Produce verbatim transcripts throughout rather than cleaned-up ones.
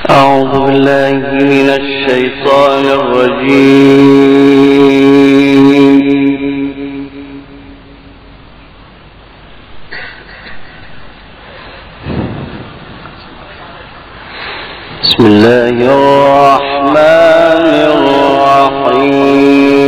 أعوذ بالله من الشيطان الرجيم. بسم الله الرحمن الرحيم.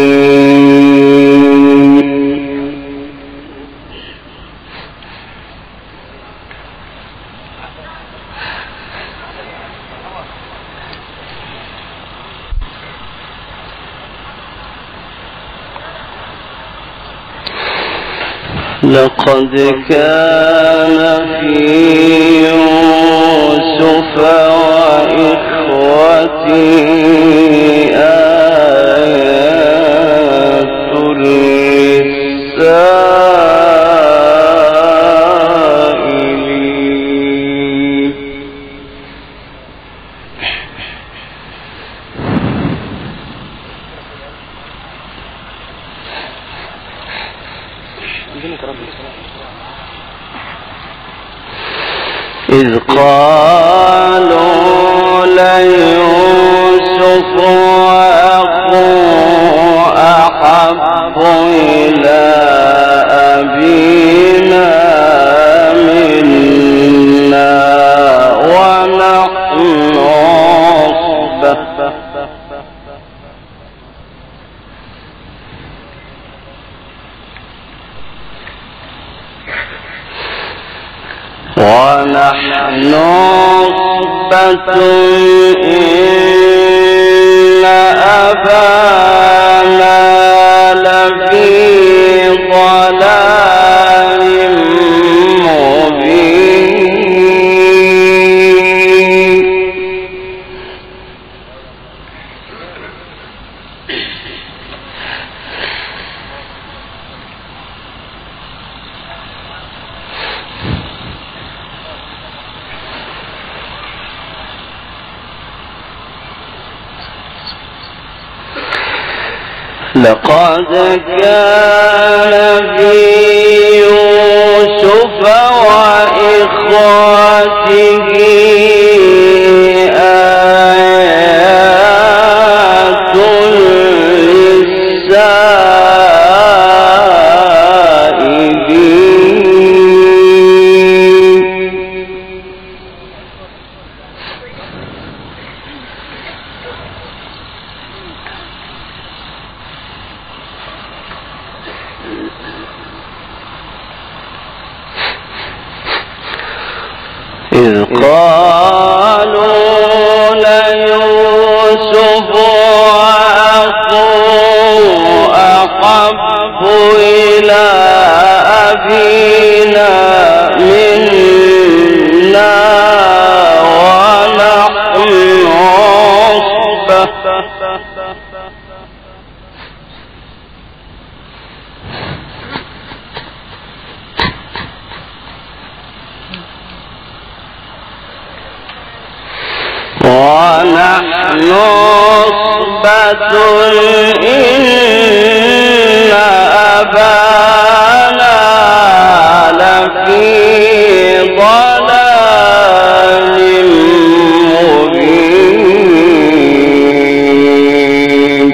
لقد كان في يوسف وإخوته آيات للسائلين. إذ قالوا ليوسف وأخوه أحب إلى أبينا منا ونحن عصبة ونحن عصبة إن أبانا لفي ضلال مبين. لقد كان في يوسف وإخوته آيات للسائلين. إذ قالوا ليوسف وأخوه أحب إلى أبينا منا ونحن عصبة ونحن عصبة إن أبانا لفي ضلال مبين.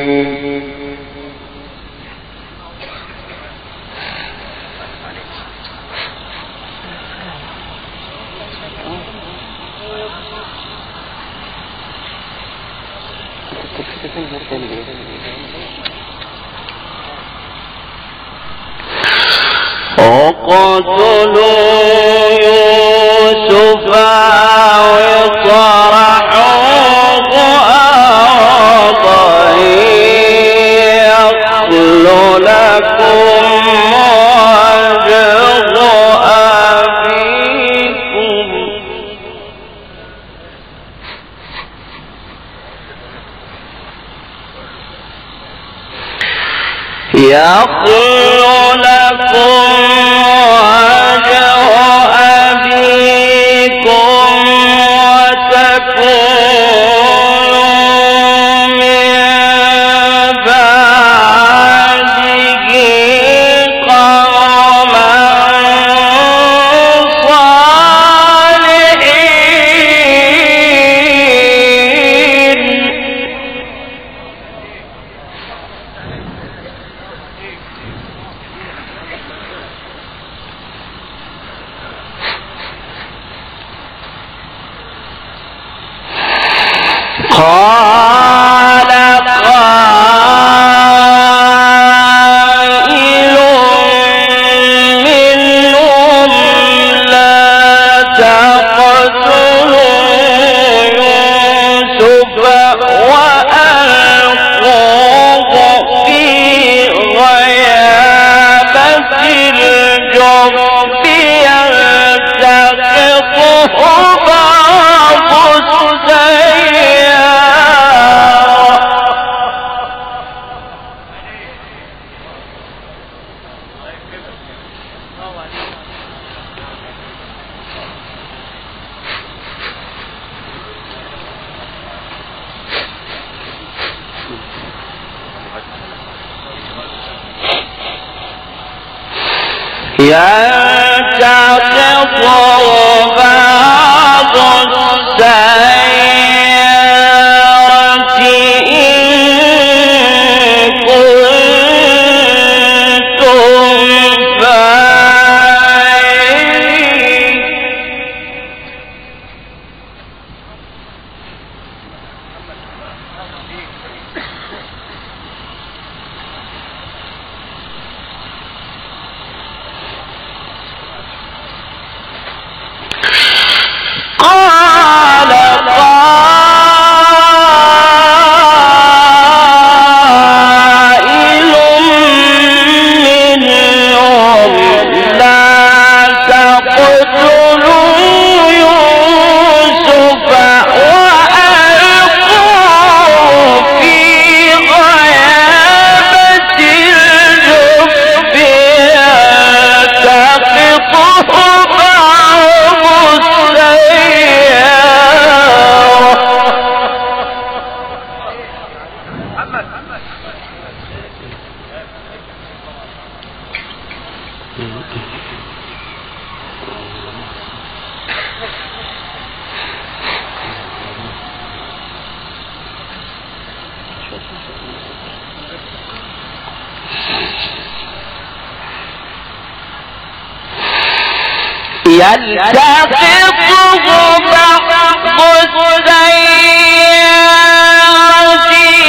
وقتلوا يوسف أو اطرحوه أرضا يصل لكم وجه أبيكم يصل لكم وجه أبيكم وتكونوا من بعده قوما صالحين. قال قائل منهم لا تقتلوا يوسف وألقوه في غيابة الجب يلتقطه بعض السيارة. يلتقطه بعض السيارة إن كنتم فاعلين. قال قائل منهم لا تقتلوا يوسف وألقوه في غيابة الجب يلتقطه بعض يلتقطه بعض السيارة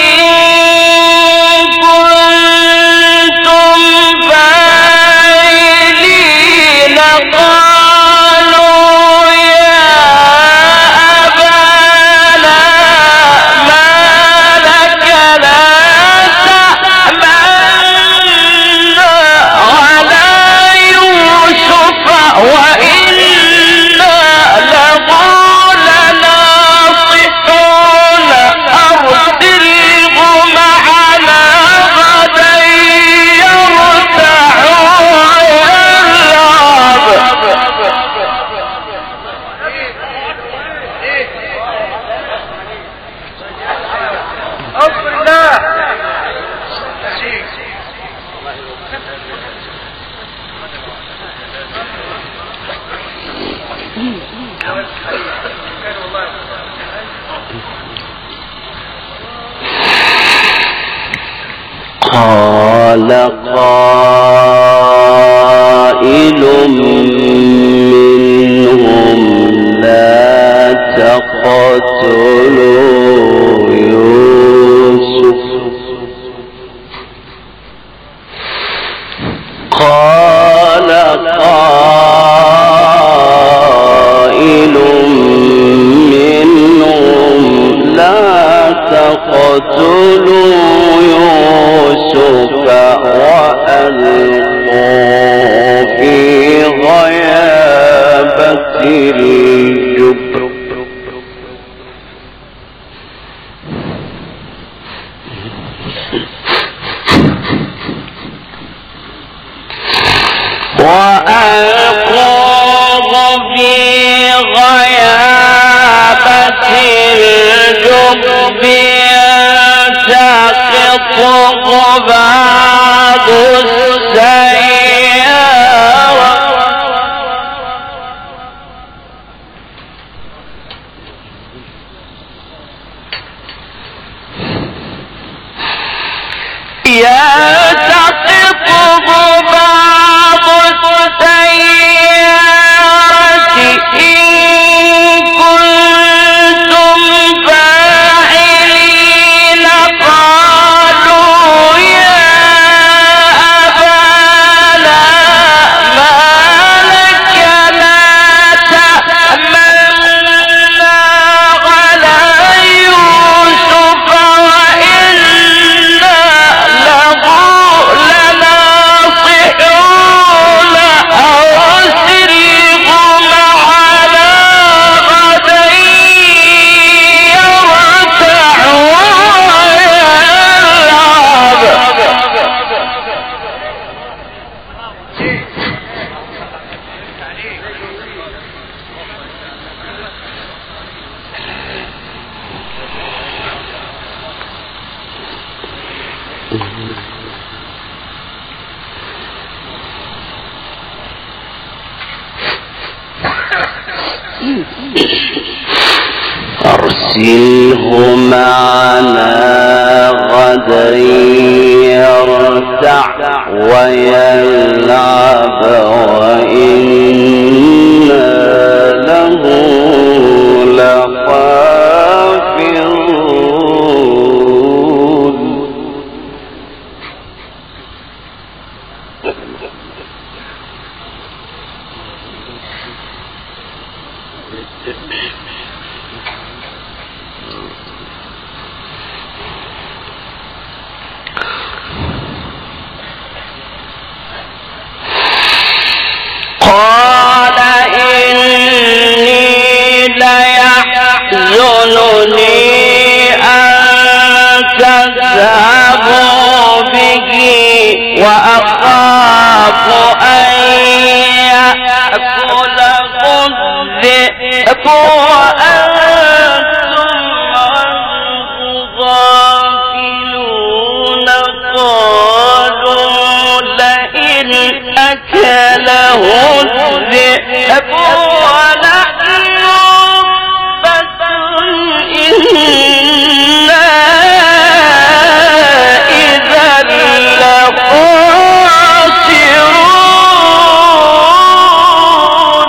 إن كنتم فاعلين. قالوا يا أبانا ما لك لا تأمنا على يوسف وإنا له لناصحون أرسله معنا غدا يرتع ويلعب. قال قائل منهم لا تقتلوا يوسف. قال قائل منهم لا تقتلوا يوسف وألقوه في غيابة الجب وألقوه في غيابة الجب يلتقطه بعض السيارة. يلتقطه بعض السيارة إن كنتم فاعلين. أرسله معنا غدا يرتع ويلعب وإنا له لحافظون. قال إني ليحزنني أن تذهبوا به وأخاف أن يأكله الذئب وأنتم عنه غافلون. قالوا لئن أكله الذئب ونحن عصبة إنا إذا لخاسرون.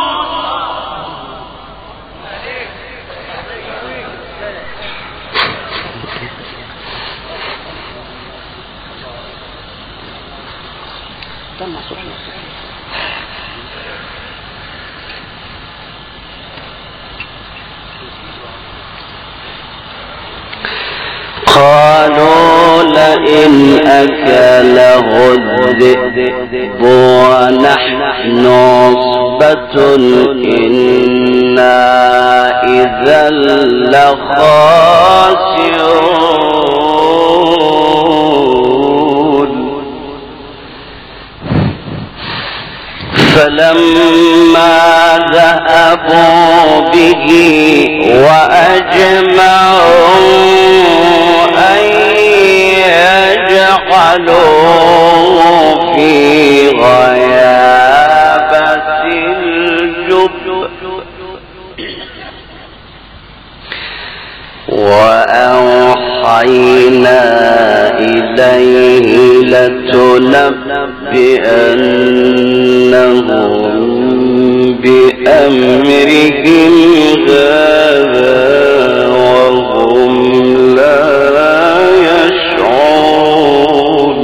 قالوا لئن أكله الذئب ونحن عصبة إنا إذا لخاسرون. فلما ذهبوا به وأجمعوا أن يجعلوه في غيابة الجب وأوحينا إليه لتنبئنهم بأمرهم هذا وهم لا يشعرون.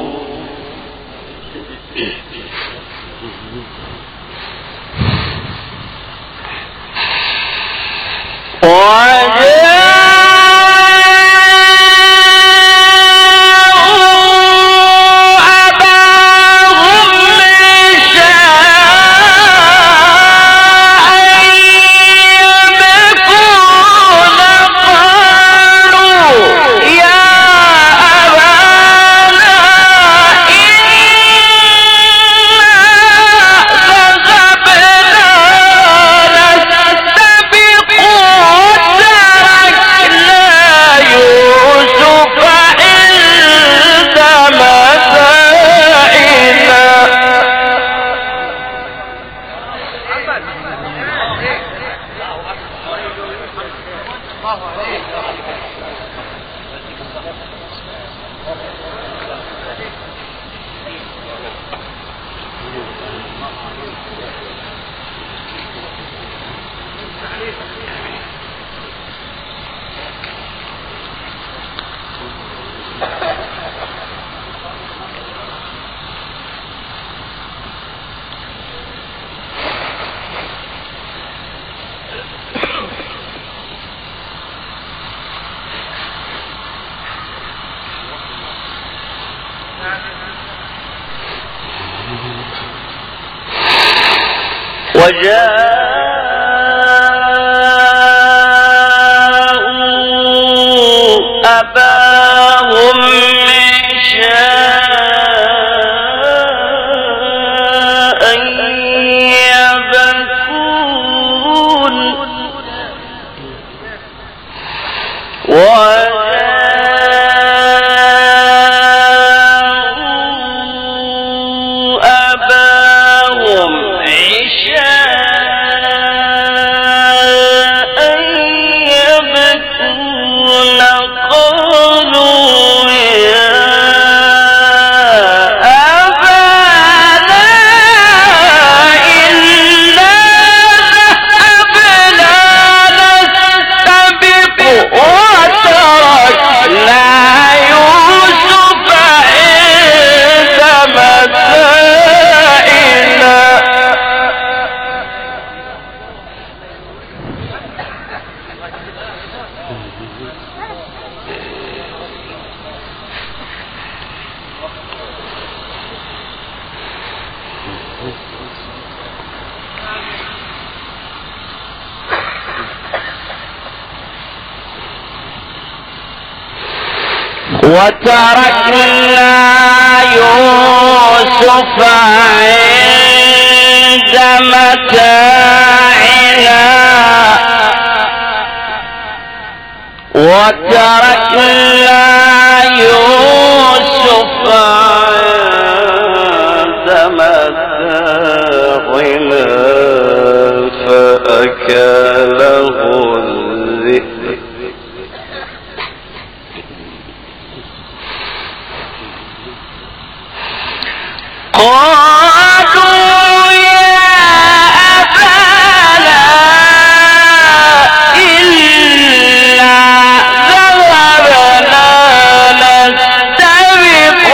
وجاءوا أباهم عشاء يبكون وجاءوا وتركنا يوسف عند متاعنا وتركنا يوسف عند متاعنا فأكله الذئب قالوا يا أبانا إنا ذهبنا نستبق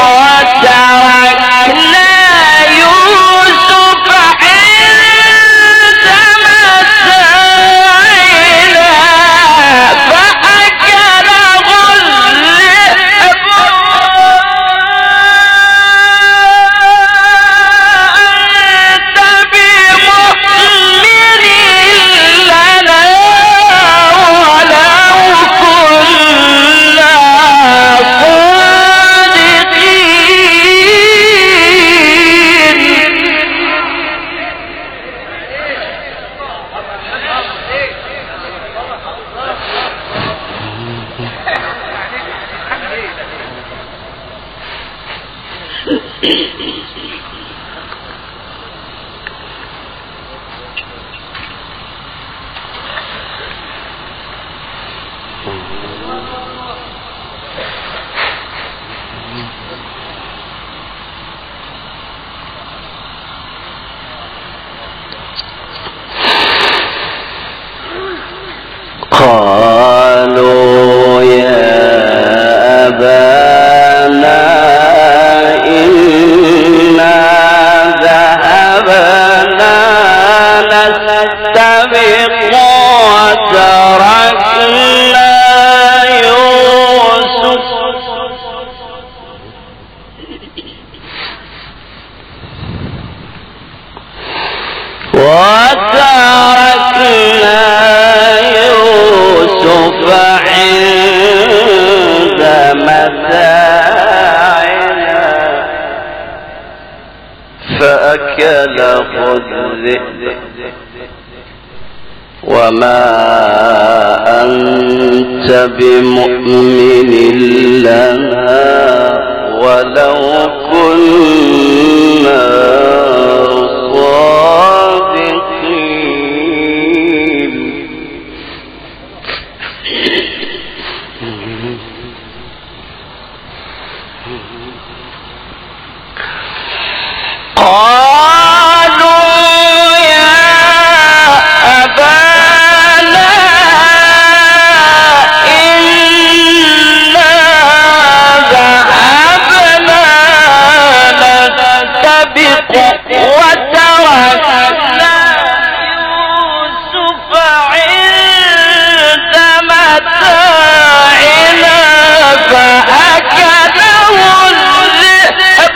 وتركنا يوسف عند متاعنا فأكله الذئب قالوا يا أبانا إنا ذهبنا نستبق وتركنا يوسف وتركنا يوسف عند متاعنا فأكله الذئب وما أنت بمؤمن لنا ولو كنا صادقين قالوا يا أبانا إنا ذهبنا نستبق وتركنا يوسف عند متاعنا فأكله الذئب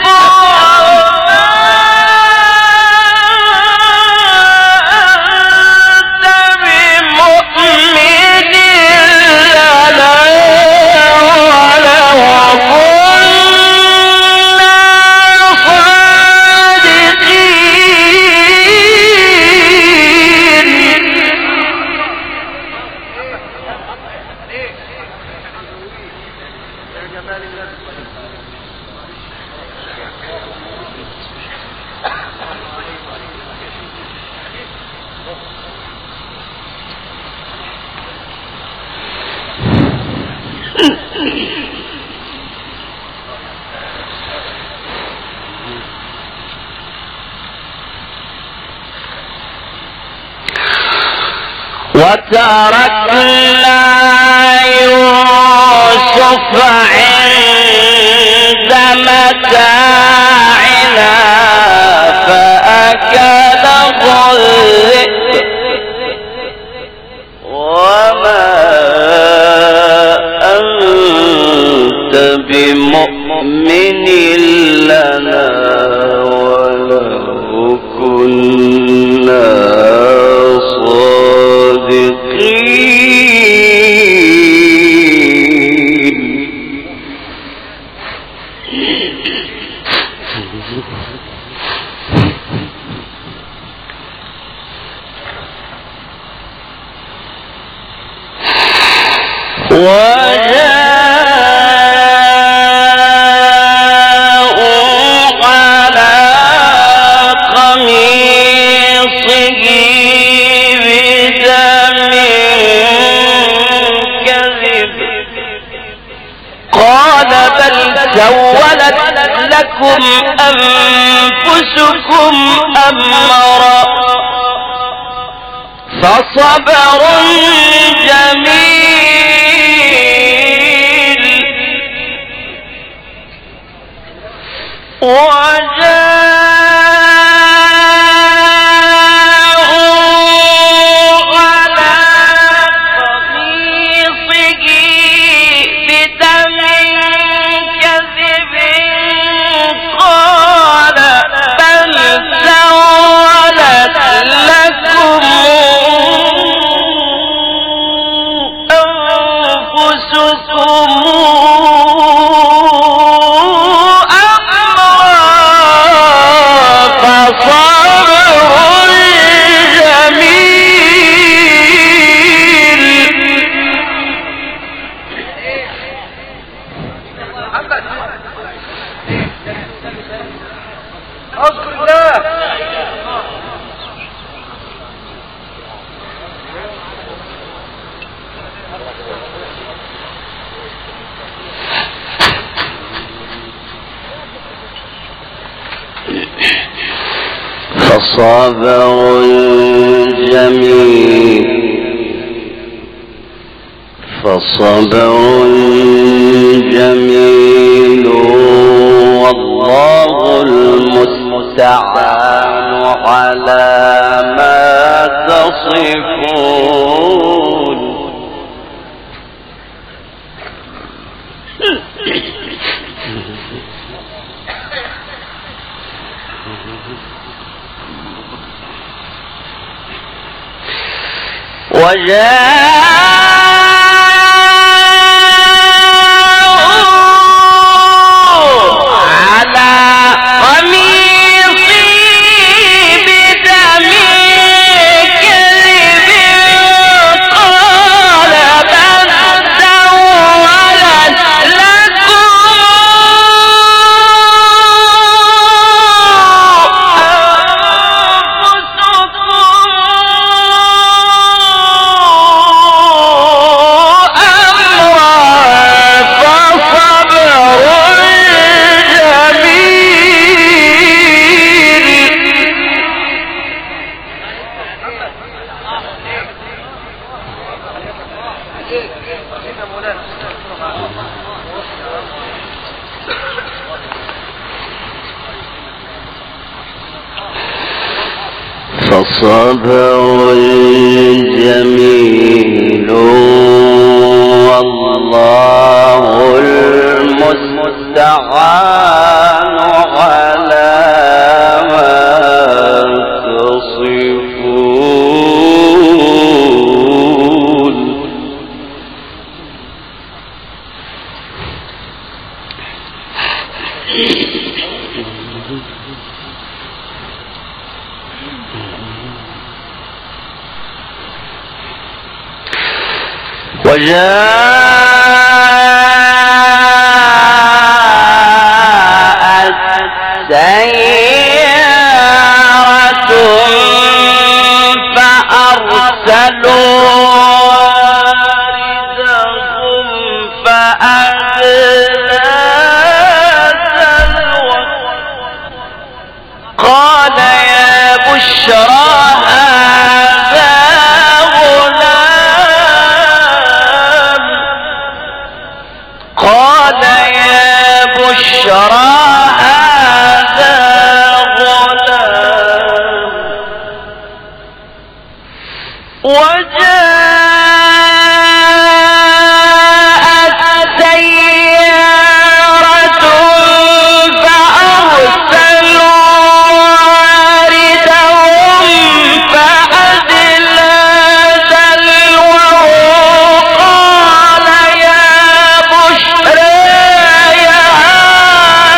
وتركنا يوسف عند متاعنا فأكله الذئب وما سولت لكم أنفسكم أمرا فصبر جميل وجاءوا على قميصه بدم كذب قال بل سولت لكم أنفسكم فصبر جميل فصبر جميل والله المستعان على ما تصفون وجاءوا على قميصه بدم كذب قال بل سولت لكم فصبر جميل والله المستعان على ما تصفون وجاءت سيارة فأرسلوا واردهم فأدلى دلوه قال يا بشرى بشرى هذا غلام وجاءت سيارة فأرسلوا واردهم فأدلى دلوه قال يا بشرى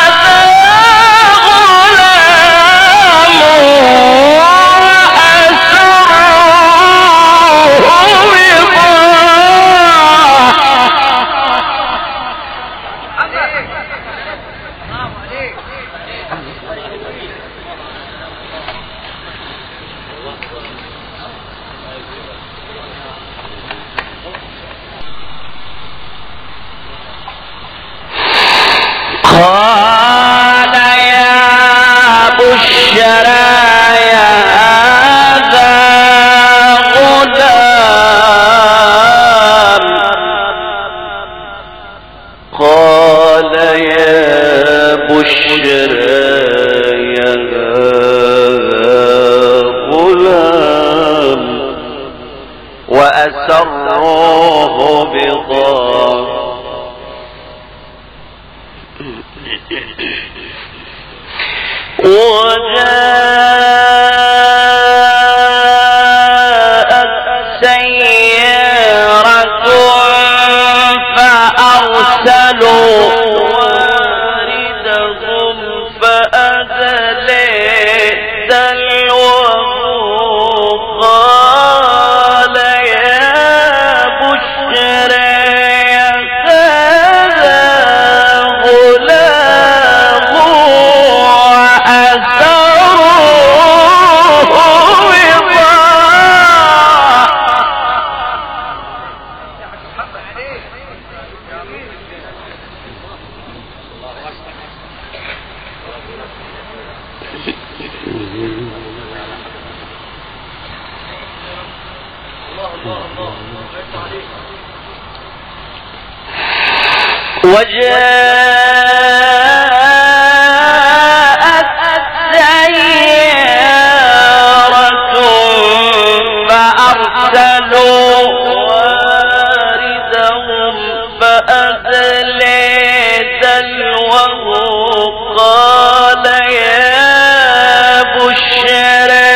الشرايا هذا غلام. قال يا بشرى يا غلام وأسروه بضاعة وجاءت سيارة فأرسلوا واردهم فأدلى دلوه قال يا بشرى هذا غلام وأسروه بضاعة. وجاءت سيارة فأرسلوا واردهم فأدلى دلوه قال يا بشرى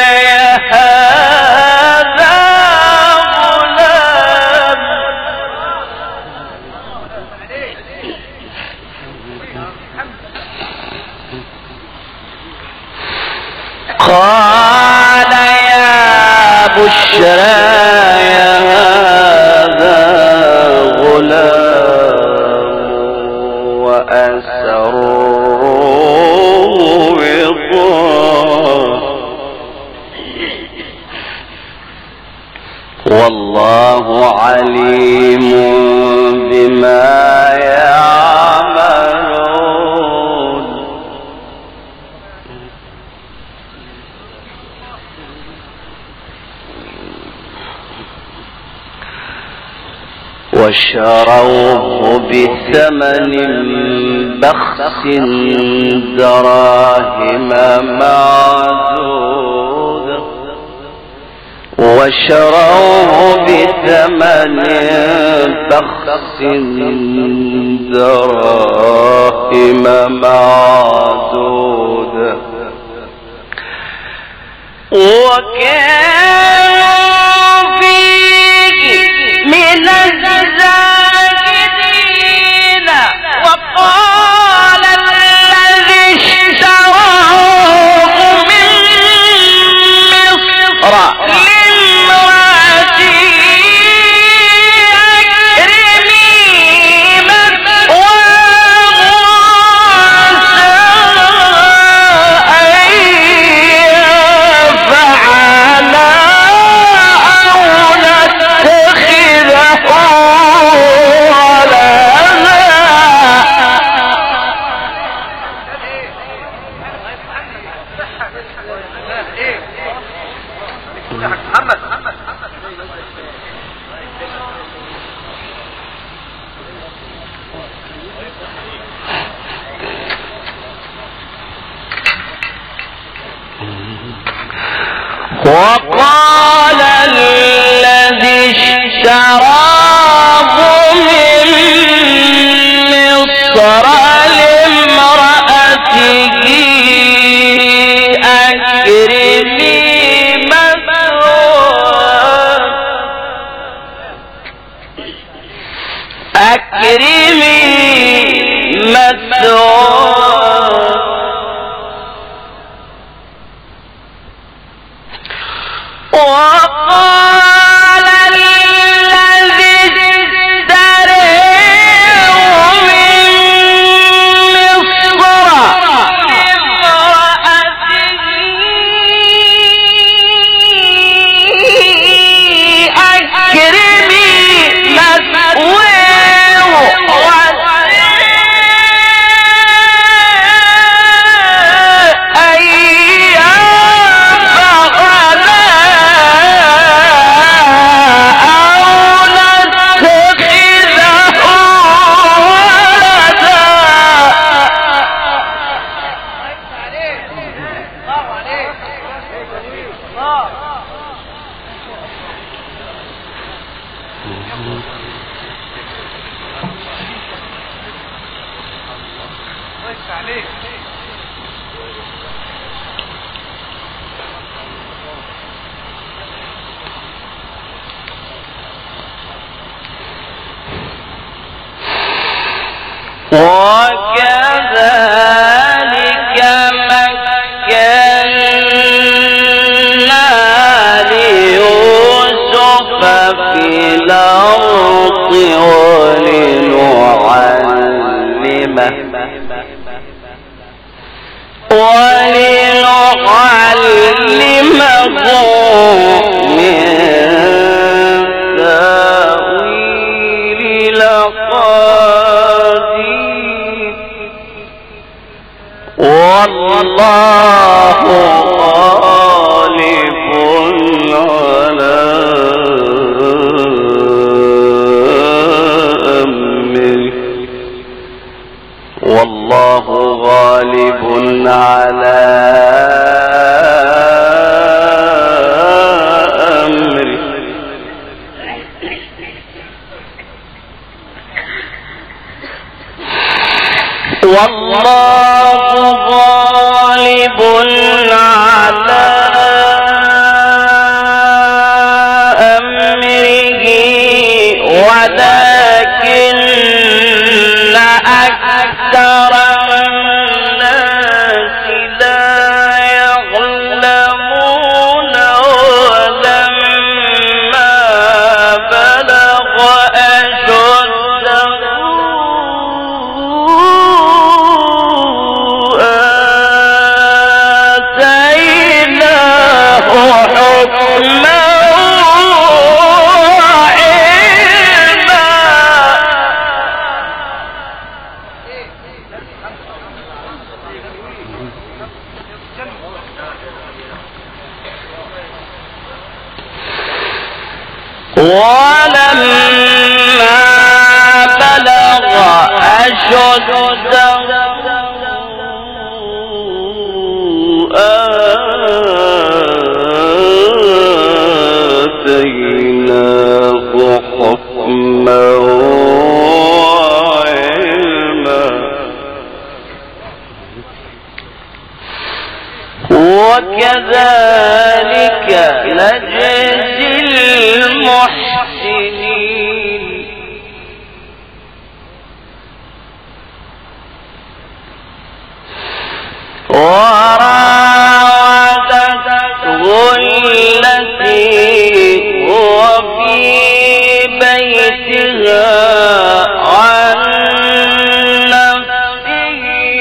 هذا غلام. قال يا بشرى هذا غلام وأسروه بضاعة والله عليم بما يعملون. وشروه بثمن بخس دراهم معدودة وشروه بثمن بخس دراهم معدودة وكان فيه من الزاهدين. وقال الذي اشتراه من مصر لامرأته أكرمي مثواه عسى أن ينفعنا أو نتخذه ولدا. وقال الذي اشتراه من مصر لامرأته أكرمي مثواه أكرمي مثواه وقال الذي اشتراه من مصر لامرأته أكرمي مثواه وكذلك مكنا ليوسف في الأرض ولنعلمه ولنعلمه من تأويل الأحاديث والله غالب على أمره والله غالب على أمره والله غالب على أمره ولكن أكثر الناس لا يعلمون ولما بلغ أشده آتيناه حكما ولما بلغ أشده آتيناه حكما وعلما وكذلك نجزي المحسنين وراودته التي هو في بيتها عن نفسه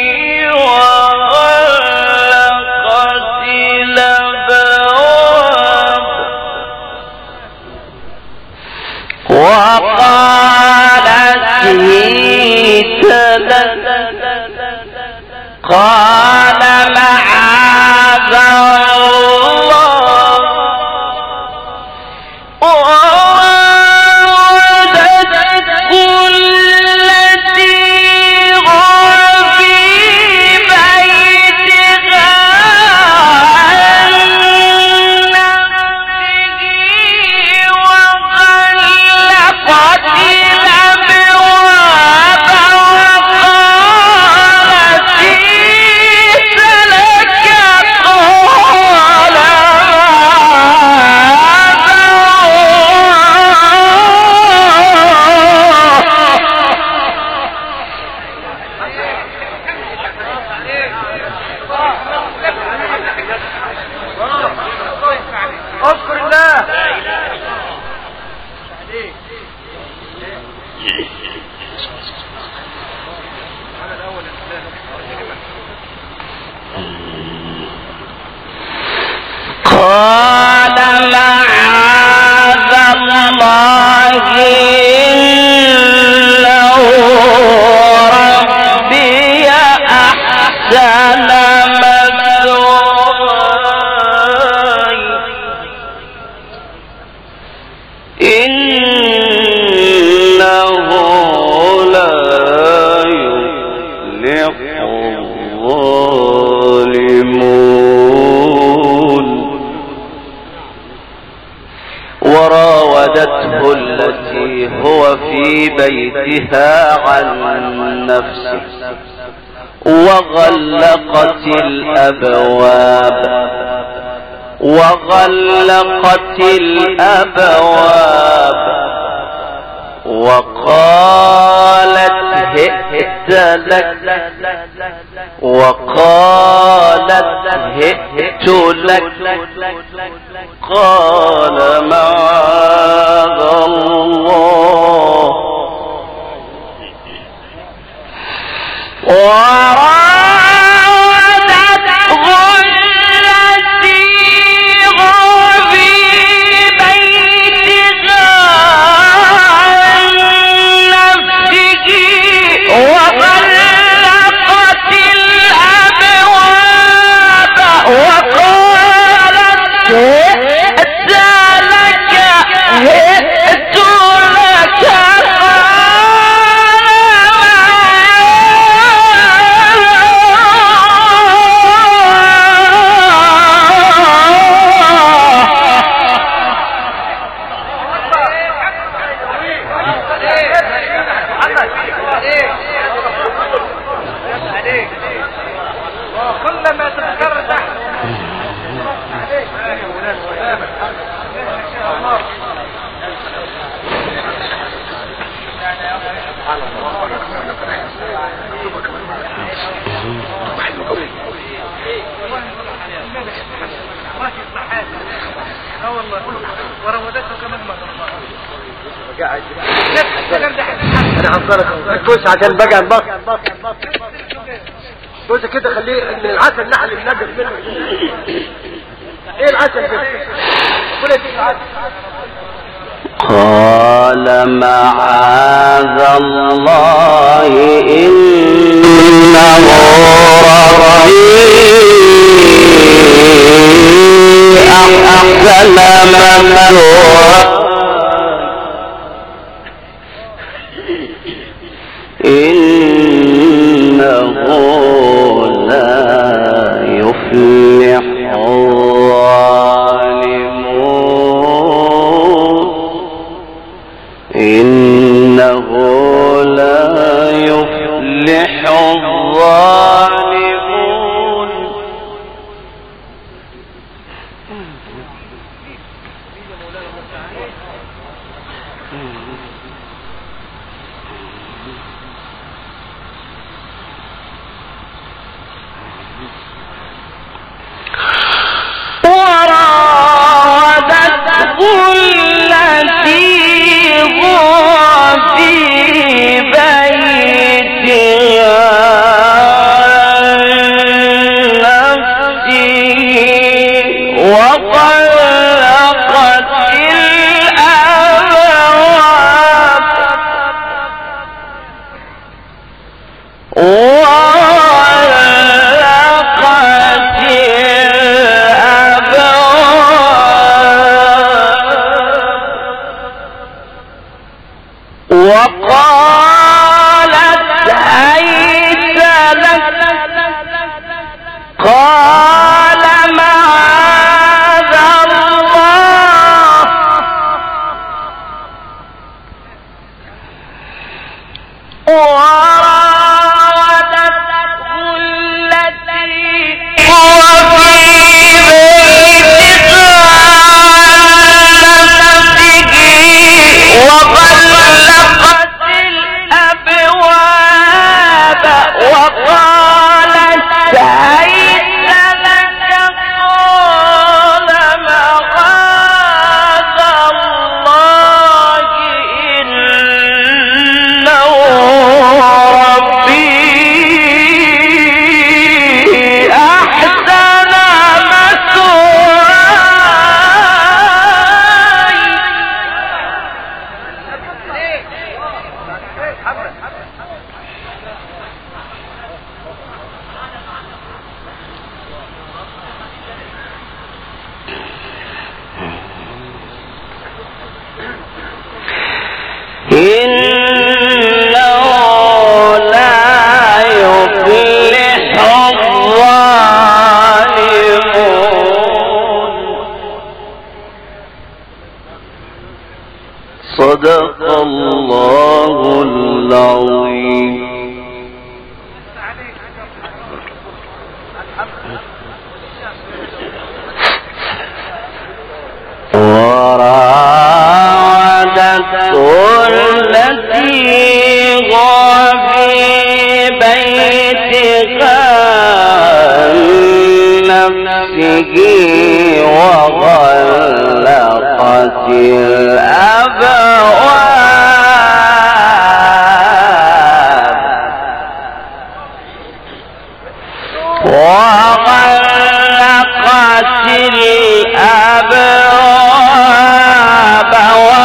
وغلقت الأبواب وقالت هيت لك قال معاذ الله وراودته التي هو في بيتها عن نفسه وغلقت الأبواب وقالت هيت لك قال اذكر الله قال معاذ الله إنه ربي أحسن مثواي إنه لا يفلح الظالمون وراودته التي هو في بيتها عن نفسه وغلقت الأبواب وغلقت الأبواب وقالت هئت لك وقالت هئت لك قال معاذ الله وراودته التي هو في بيتها عن نفسه وغلقت الأبواب وقالت هئت لك هئت لك كلما تتكرر تحت وراودته كمان مرة انا هنصرك بص عشان بقى نبص بص كده خليه ان العسل نحل النجف منه. ايه العسل ده؟ كل دي العسل. قال معاذ الله إنه ربي أحسن مثواي إنه لا يفلح الظالمون إنه لا يفلح الظالمون. وراودته التي هو في بيتها عن نفسه وغلقت الأبواب وقالت هيت لك قال معاذ الله وراودته التي هو في بيتها عن نفسه وغلقت الأبواب وقالت هيت لك قال معاذ الله إنه ربي أحسن مثواي إنه لا يفلح الظالمون. صدق الله العظيم. وراودته وغلقت الأبواب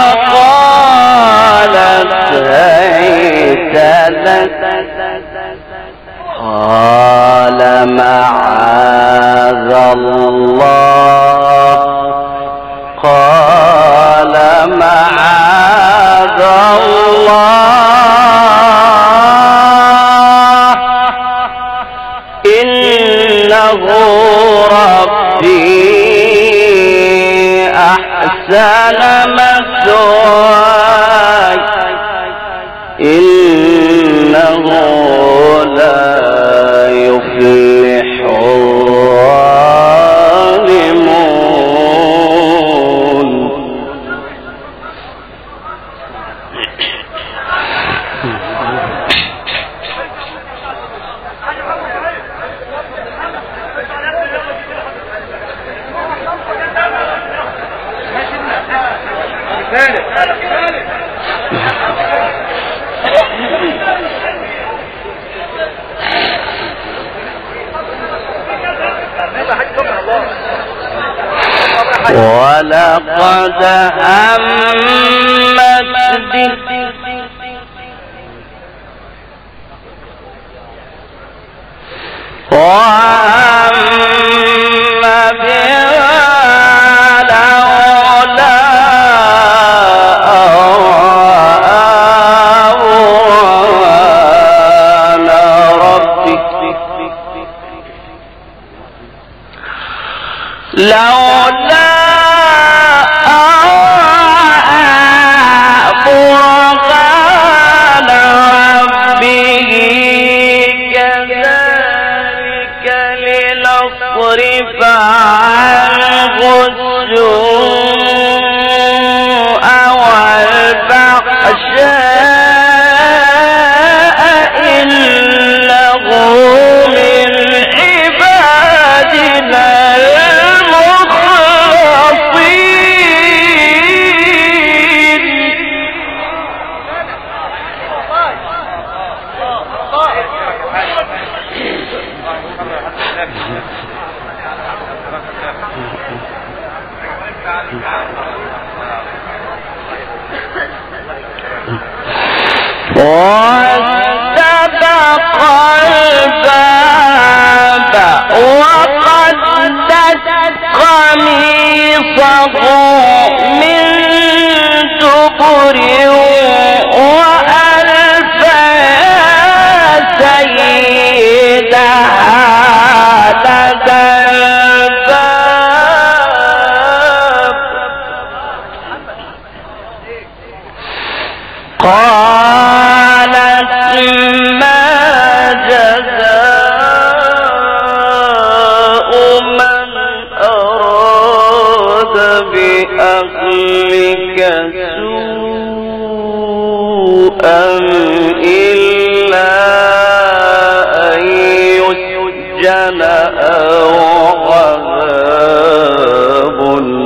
وقالت هيت لك قال معاذ الله قال معاذ الله إنه ربي أحسن مثواي إنه لا يفلح الظالمون. ولقد همت به وهم بها لولا أن ربك لولا عنه السوء والفحشاء إنه من عبادنا المخلصين. واستبق الباب وقدت قميصه من دبر وألف سيدها لدى الباب قالت ما جزاء من أراد بأهلك سوءا إلا أن يسجن أو عذاب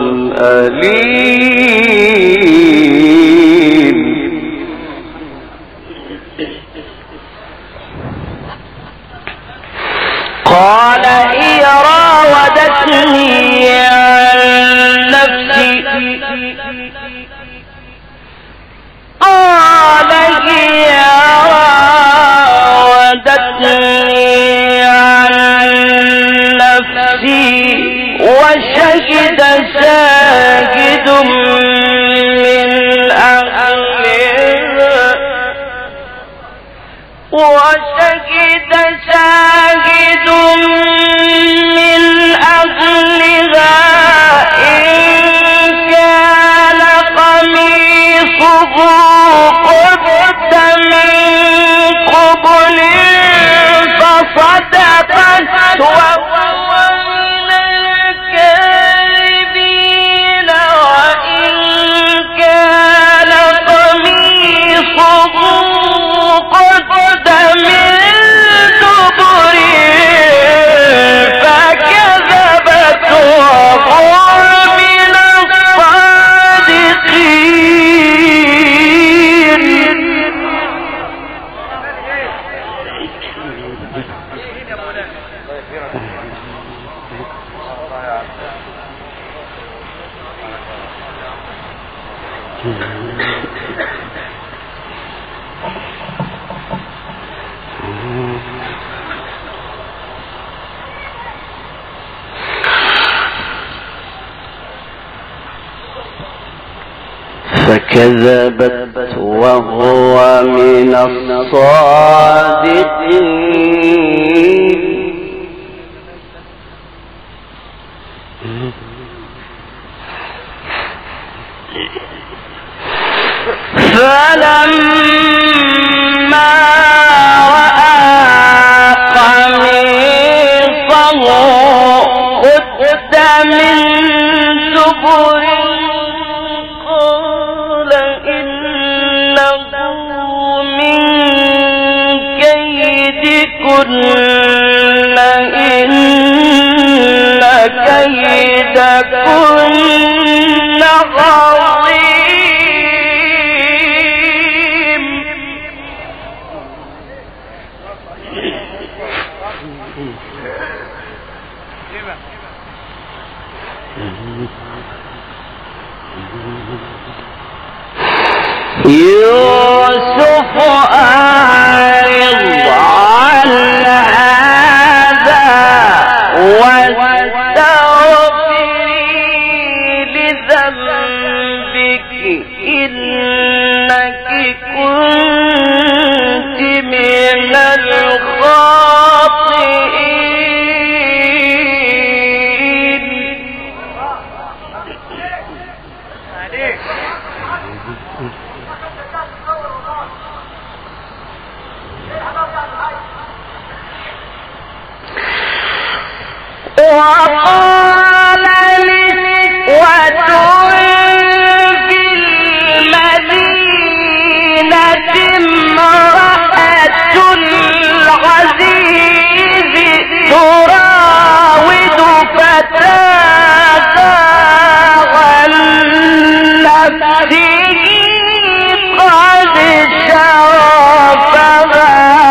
أليم. قال هي راودتني عن نفسي قال هي راودتني عن نفسي وشهد شاهد من أهلها وشهد شاهد من أهلها إن كان قميصه قد من قبل فصدقت وهو من الكاذبين وإن كان قميصه قد من دبر كذبت وهو من الصادقين فلما رأى قميصه قد من دبر قال إنه من كيدكن إن كيدكن عظيم. يوسف أعرض عن هذا واستغفري لذنبك إنك كنت من الخاطئين. وقال نسوة في المدينة امرأة العزيز تراود فتاها عن نفسه قد شغفها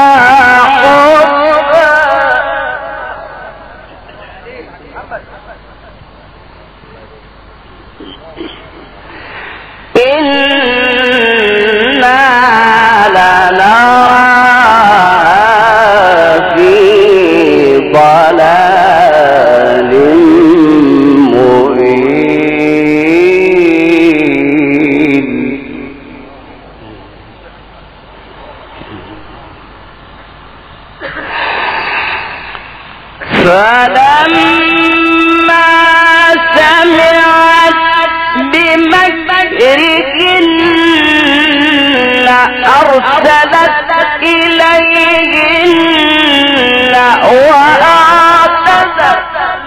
إنا لنراها في ضلال مبين. فلما سمعت بمكرهن أرسلت إليهن وأعتدت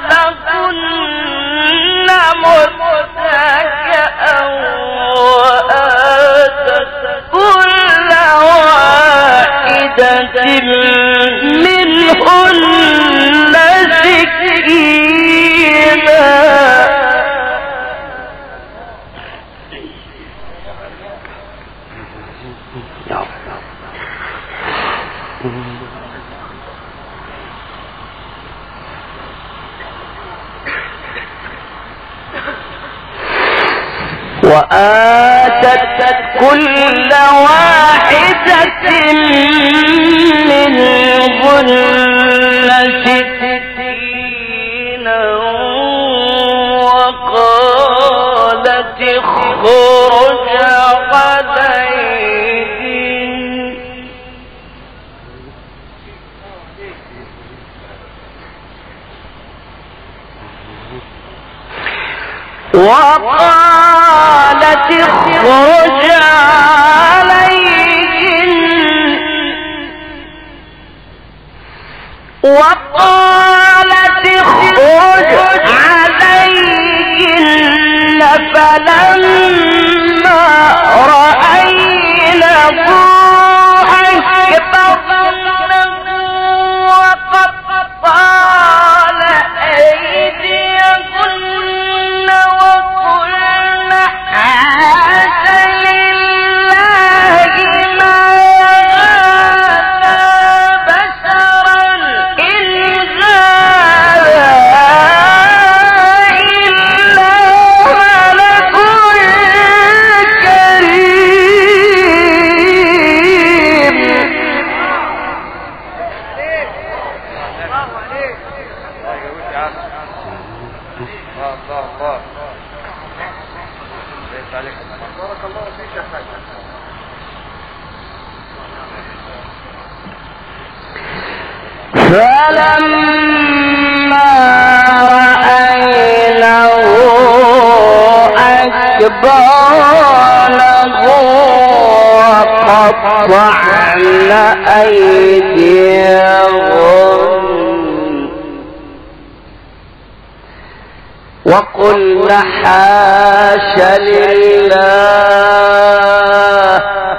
لهن متكئا وآتت كل واحدة منهن سكينا. وآتت كل واحدة منهن سكينا وقالت اخرج عليهم. وقالت اخرج عليهم وقالت اخرج عليهم فلما رأينه أكبرنه وقطعن أيديهن وقلن حاش لله ما هذا بشرا إن هذا إلا ملك كريم. فلما رأينه أكبرنه وقطعن أيديهن وقلنا حاش لله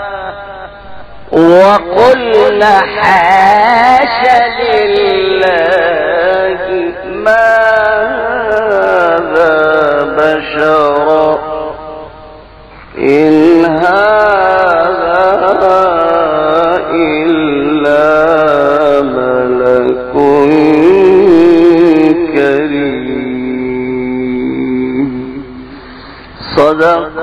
وقلنا حاش لله ما هذا بشرا إن هذا إلا ملك كريم. صدق